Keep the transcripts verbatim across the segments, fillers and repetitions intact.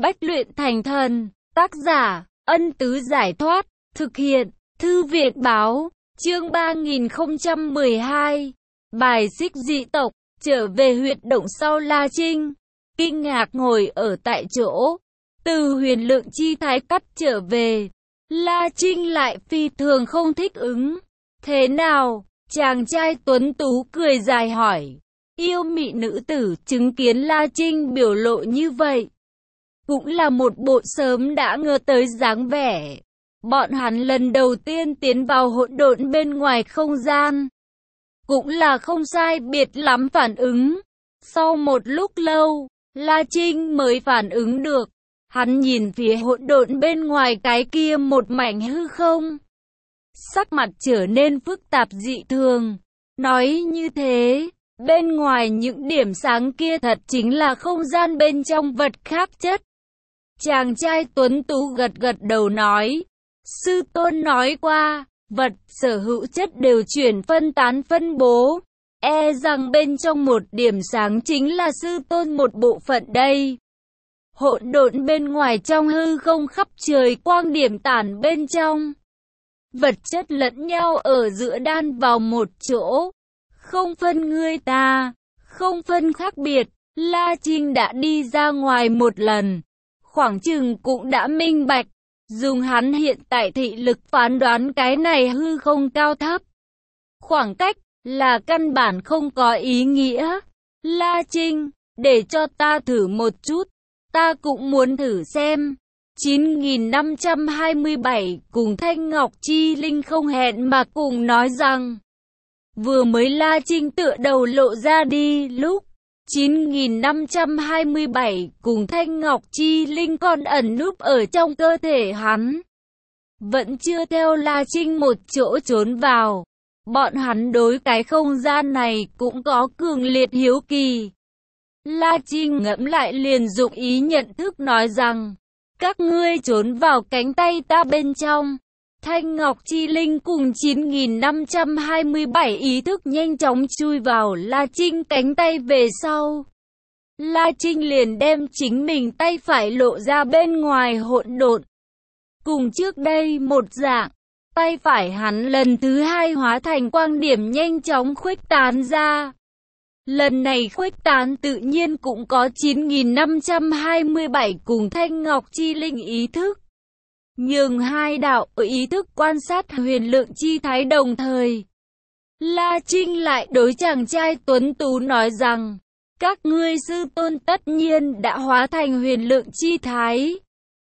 Bách luyện thành thần. Tác giả, Ân Tứ Giải Thoát. Thực hiện, Thư Việt Báo. Chương ba nghìn không trăm mười hai. Bài xích dị tộc. Trở về huyệt động sau La Trinh. Kinh ngạc ngồi ở tại chỗ. Từ huyền lượng chi thái cắt trở về. La Trinh lại phi thường không thích ứng. Thế nào? Chàng trai tuấn tú cười dài hỏi. Yêu mị nữ tử chứng kiến La Trinh biểu lộ như vậy, cũng là một bộ sớm đã ngờ tới dáng vẻ. Bọn hắn lần đầu tiên tiến vào hỗn độn bên ngoài không gian, cũng là không sai biệt lắm phản ứng. Sau một lúc lâu, La Trinh mới phản ứng được. Hắn nhìn phía hỗn độn bên ngoài cái kia một mảnh hư không, sắc mặt trở nên phức tạp dị thường. Nói như thế, bên ngoài những điểm sáng kia thật chính là không gian bên trong vật khác chất. Chàng trai tuấn tú gật gật đầu nói. Sư tôn nói qua, vật sở hữu chất đều chuyển phân tán phân bố. E rằng bên trong một điểm sáng chính là sư tôn một bộ phận đây. Hỗn độn bên ngoài trong hư không khắp trời quang điểm tản bên trong. Vật chất lẫn nhau ở giữa đan vào một chỗ. Không phân ngươi ta, không phân khác biệt. La Trinh đã đi ra ngoài một lần, khoảng chừng cũng đã minh bạch. Dùng hắn hiện tại thị lực phán đoán cái này hư không cao thấp, khoảng cách là căn bản không có ý nghĩa. La Trinh, để cho ta thử một chút, ta cũng muốn thử xem. chín nghìn năm trăm hai mươi bảy cùng Thanh Ngọc Chi Linh không hẹn mà cùng nói rằng, vừa mới La Trinh tựa đầu lộ ra đi lúc chín nghìn năm trăm hai mươi bảy cùng Thanh Ngọc Chi Linh còn ẩn núp ở trong cơ thể hắn, vẫn chưa theo La Trinh một chỗ trốn vào. Bọn hắn đối cái không gian này cũng có cường liệt hiếu kỳ. La Trinh ngẫm lại liền dụng ý nhận thức nói rằng, các ngươi trốn vào cánh tay ta bên trong. Thanh Ngọc Chi Linh cùng chín nghìn năm trăm hai mươi bảy ý thức nhanh chóng chui vào La Trinh cánh tay về sau. La Trinh liền đem chính mình tay phải lộ ra bên ngoài hỗn độn. Cùng trước đây một dạng, tay phải hắn lần thứ hai hóa thành quang điểm nhanh chóng khuếch tán ra. Lần này khuếch tán tự nhiên cũng có chín nghìn năm trăm hai mươi bảy cùng Thanh Ngọc Chi Linh ý thức. Nhưng hai đạo ý thức quan sát huyền lượng chi thái đồng thời. La Trinh lại đối chàng trai tuấn tú nói rằng, các ngươi sư tôn tất nhiên đã hóa thành huyền lượng chi thái.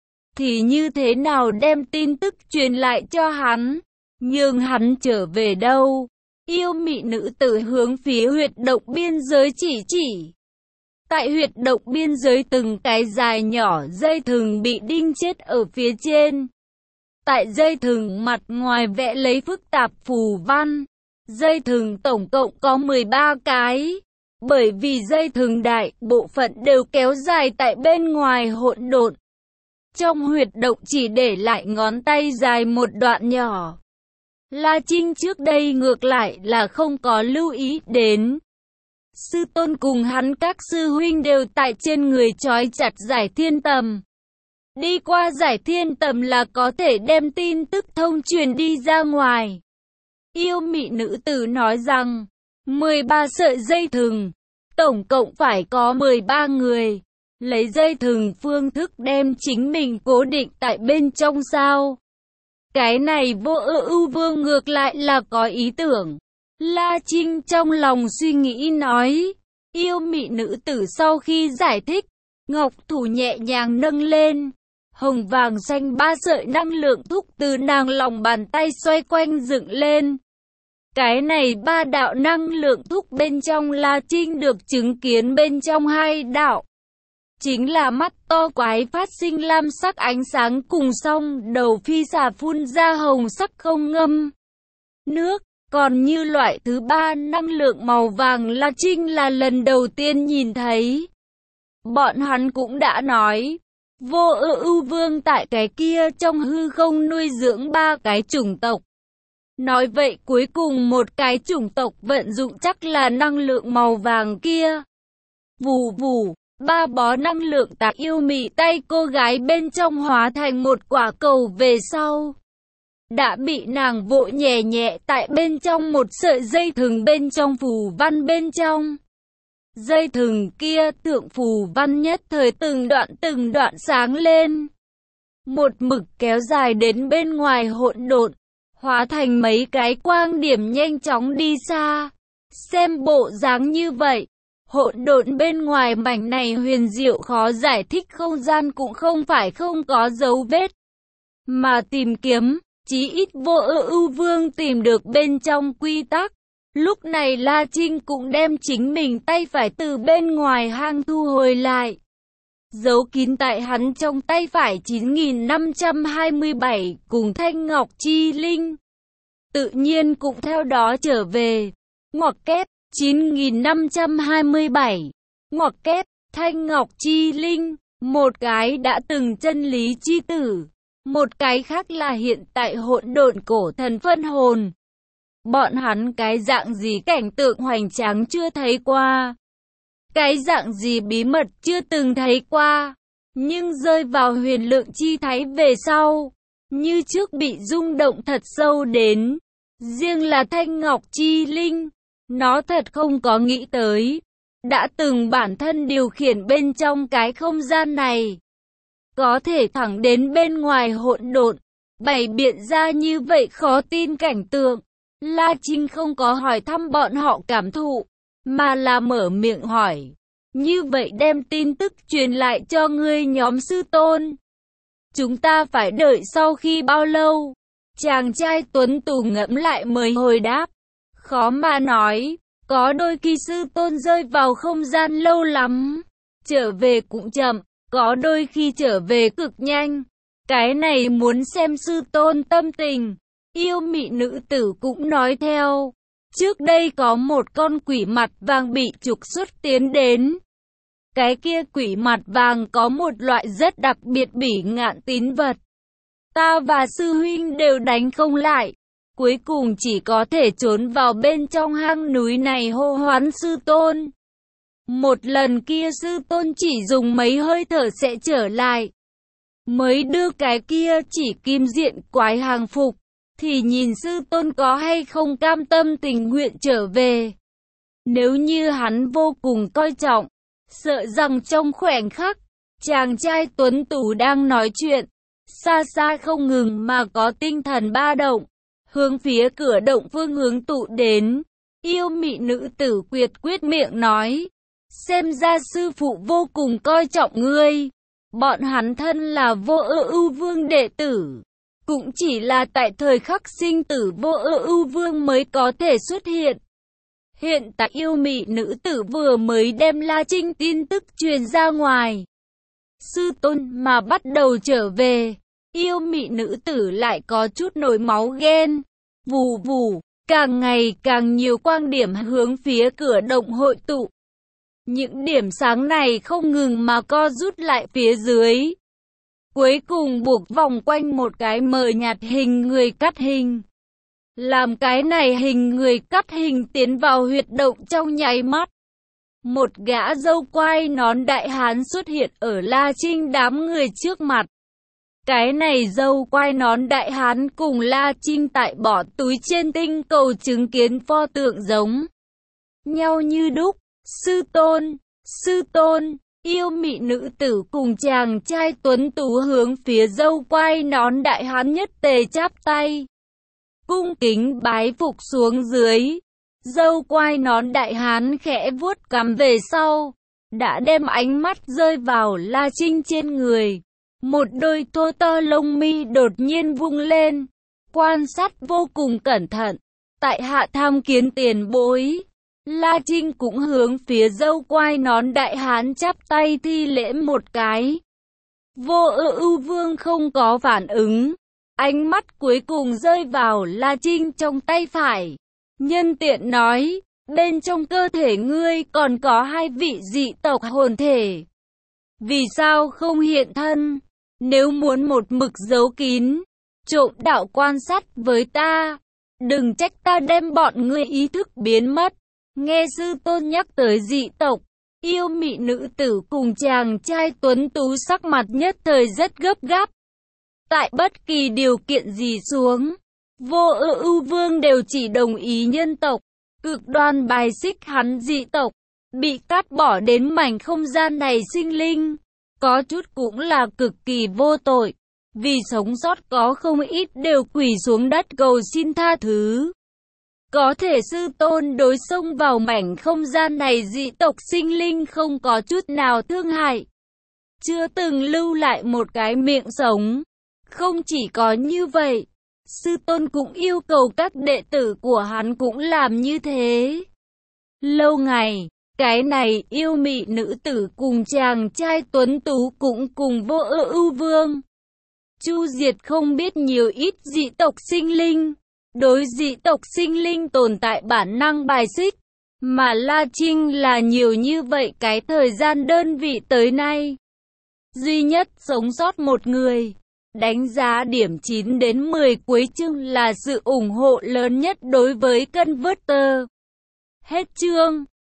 Thì như thế nào đem tin tức truyền lại cho hắn? Nhưng hắn trở về đâu? Yêu mị nữ tử hướng phía huyệt động biên giới chỉ chỉ. Tại huyệt động biên giới từng cái dài nhỏ dây thừng bị đinh chết ở phía trên. Tại dây thừng mặt ngoài vẽ lấy phức tạp phù văn. Dây thừng tổng cộng có mười ba cái. Bởi vì dây thừng đại bộ phận đều kéo dài tại bên ngoài hỗn độn. Trong huyệt động chỉ để lại ngón tay dài một đoạn nhỏ. La Trinh trước đây ngược lại là không có lưu ý đến. Sư tôn cùng hắn các sư huynh đều tại trên người trói chặt giải thiên tầm. Đi qua giải thiên tầm là có thể đem tin tức thông truyền đi ra ngoài. Yêu mị nữ tử nói rằng, mười ba sợi dây thừng, tổng cộng phải có mười ba người. Lấy dây thừng phương thức đem chính mình cố định tại bên trong sao. Cái này Vô Ưu Vương ngược lại là có ý tưởng. La Trinh trong lòng suy nghĩ nói. Yêu mị nữ tử sau khi giải thích, ngọc thủ nhẹ nhàng nâng lên. Hồng vàng xanh ba sợi năng lượng thúc từ nàng lòng bàn tay xoay quanh dựng lên. Cái này ba đạo năng lượng thúc bên trong La Trinh được chứng kiến bên trong hai đạo. Chính là mắt to quái phát sinh lam sắc ánh sáng cùng song đầu phi xà phun ra hồng sắc không ngâm nước. Còn như loại thứ ba năng lượng màu vàng La Trinh là lần đầu tiên nhìn thấy. Bọn hắn cũng đã nói, Vô Ưu Vương tại cái kia trong hư không nuôi dưỡng ba cái chủng tộc. Nói vậy cuối cùng một cái chủng tộc vận dụng chắc là năng lượng màu vàng kia. Vù vù. ba bó năng lượng tạc yêu mị tay cô gái bên trong hóa thành một quả cầu về sau. Đã bị nàng vỗ nhẹ nhẹ tại bên trong một sợi dây thừng bên trong phù văn bên trong. Dây thừng kia thượng phù văn nhất thời từng đoạn từng đoạn sáng lên. Một mực kéo dài đến bên ngoài hỗn độn, hóa thành mấy cái quang điểm nhanh chóng đi xa. Xem bộ dáng như vậy, hỗn độn bên ngoài mảnh này huyền diệu khó giải thích, không gian cũng không phải không có dấu vết. Mà tìm kiếm, chí ít Vô Ưu Vương tìm được bên trong quy tắc. Lúc này La Trinh cũng đem chính mình tay phải từ bên ngoài hang thu hồi lại. Giấu kín tại hắn trong tay phải chín nghìn năm trăm hai mươi bảy cùng Thanh Ngọc Chi Linh. Tự nhiên cũng theo đó trở về. Ngoặc kép chín nghìn năm trăm hai mươi bảy. Ngoặc kép Thanh Ngọc Chi Linh. Một cái đã từng chân lý chi tử. Một cái khác là hiện tại hỗn độn cổ thần phân hồn. Bọn hắn cái dạng gì cảnh tượng hoành tráng chưa thấy qua. Cái dạng gì bí mật chưa từng thấy qua. Nhưng rơi vào huyền lượng chi thái về sau, như trước bị rung động thật sâu đến. Riêng là Thanh Ngọc Chi Linh, nó thật không có nghĩ tới. Đã từng bản thân điều khiển bên trong cái không gian này. Có thể thẳng đến bên ngoài hỗn độn, bày biện ra như vậy khó tin cảnh tượng. La Trinh không có hỏi thăm bọn họ cảm thụ, mà là mở miệng hỏi. Như vậy đem tin tức truyền lại cho ngươi nhóm sư tôn. Chúng ta phải đợi sau khi bao lâu? Chàng trai tuấn tú ngẫm lại mới hồi đáp. Khó mà nói, có đôi khi sư tôn rơi vào không gian lâu lắm, trở về cũng chậm, có đôi khi trở về cực nhanh. Cái này muốn xem sư tôn tâm tình. Yêu mị nữ tử cũng nói theo. Trước đây có một con quỷ mặt vàng bị trục xuất tiến đến. Cái kia quỷ mặt vàng có một loại rất đặc biệt bỉ ngạn tín vật. Ta và sư huynh đều đánh không lại. Cuối cùng chỉ có thể trốn vào bên trong hang núi này hô hoán sư tôn. Một lần kia sư tôn chỉ dùng mấy hơi thở sẽ trở lại. Mới đưa cái kia chỉ kim diện quái hàng phục. Thì nhìn sư tôn có hay không cam tâm tình nguyện trở về. Nếu như hắn vô cùng coi trọng, sợ rằng trong khoảnh khắc, chàng trai tuấn tú đang nói chuyện, xa xa không ngừng mà có tinh thần ba động, hướng phía cửa động phương hướng tụ đến. Yêu mị nữ tử quyệt quyết miệng nói, xem ra sư phụ vô cùng coi trọng ngươi. Bọn hắn thân là Vô Ưu Vương đệ tử, cũng chỉ là tại thời khắc sinh tử Vô Ưu Vương mới có thể xuất hiện. Hiện tại yêu mị nữ tử vừa mới đem La Trinh tin tức truyền ra ngoài. Sư tôn mà bắt đầu trở về, yêu mị nữ tử lại có chút nổi máu ghen. Vù vù, càng ngày càng nhiều quang điểm hướng phía cửa động hội tụ. Những điểm sáng này không ngừng mà co rút lại phía dưới. Cuối cùng buộc vòng quanh một cái mờ nhạt hình người cắt hình. Làm cái này hình người cắt hình tiến vào huyệt động trong nháy mắt. Một gã râu quai nón đại hán xuất hiện ở La Trinh đám người trước mặt. Cái này râu quai nón đại hán cùng La Trinh tại bỏ túi trên tinh cầu chứng kiến pho tượng giống nhau như đúc. Sư tôn, sư tôn, yêu mị nữ tử cùng chàng trai tuấn tú hướng phía râu quai nón đại hán nhất tề chắp tay. Cung kính bái phục xuống dưới. Râu quai nón đại hán khẽ vuốt cằm về sau, đã đem ánh mắt rơi vào La Trinh trên người. Một đôi thô to lông mi đột nhiên vung lên, quan sát vô cùng cẩn thận. Tại hạ tham kiến tiền bối. La Trinh cũng hướng phía râu quai nón đại hán chắp tay thi lễ một cái. Vô Ưu Vương không có phản ứng. Ánh mắt cuối cùng rơi vào La Trinh trong tay phải. Nhân tiện nói, bên trong cơ thể ngươi còn có hai vị dị tộc hồn thể. Vì sao không hiện thân? Nếu muốn một mực giấu kín, trộm đạo quan sát với ta, đừng trách ta đem bọn ngươi ý thức biến mất. Nghe sư tôn nhắc tới dị tộc, Yêu mị nữ tử cùng chàng trai tuấn tú sắc mặt nhất thời rất gấp gáp. Tại bất kỳ điều kiện gì xuống, Vô Ưu Ưu Vương đều chỉ đồng ý nhân tộc, cực đoan bài xích hắn dị tộc, bị cắt bỏ đến mảnh không gian này sinh linh. Có chút cũng là cực kỳ vô tội, vì sống sót có không ít đều quỳ xuống đất cầu xin tha thứ. Có thể sư tôn đối xông vào mảnh không gian này dị tộc sinh linh không có chút nào thương hại, chưa từng lưu lại một cái miệng sống. Không chỉ có như vậy, sư tôn cũng yêu cầu các đệ tử của hắn cũng làm như thế. Lâu ngày, cái này yêu mị nữ tử cùng chàng trai tuấn tú cũng cùng Vô Ưu Ưu Vương chu diệt không biết nhiều ít dị tộc sinh linh. Đối dị tộc sinh linh tồn tại bản năng bài xích, mà La Trinh là nhiều như vậy cái thời gian đơn vị tới nay, duy nhất sống sót một người. Đánh giá điểm chín đến mười cuối chương là sự ủng hộ lớn nhất đối với Converter. Hết chương.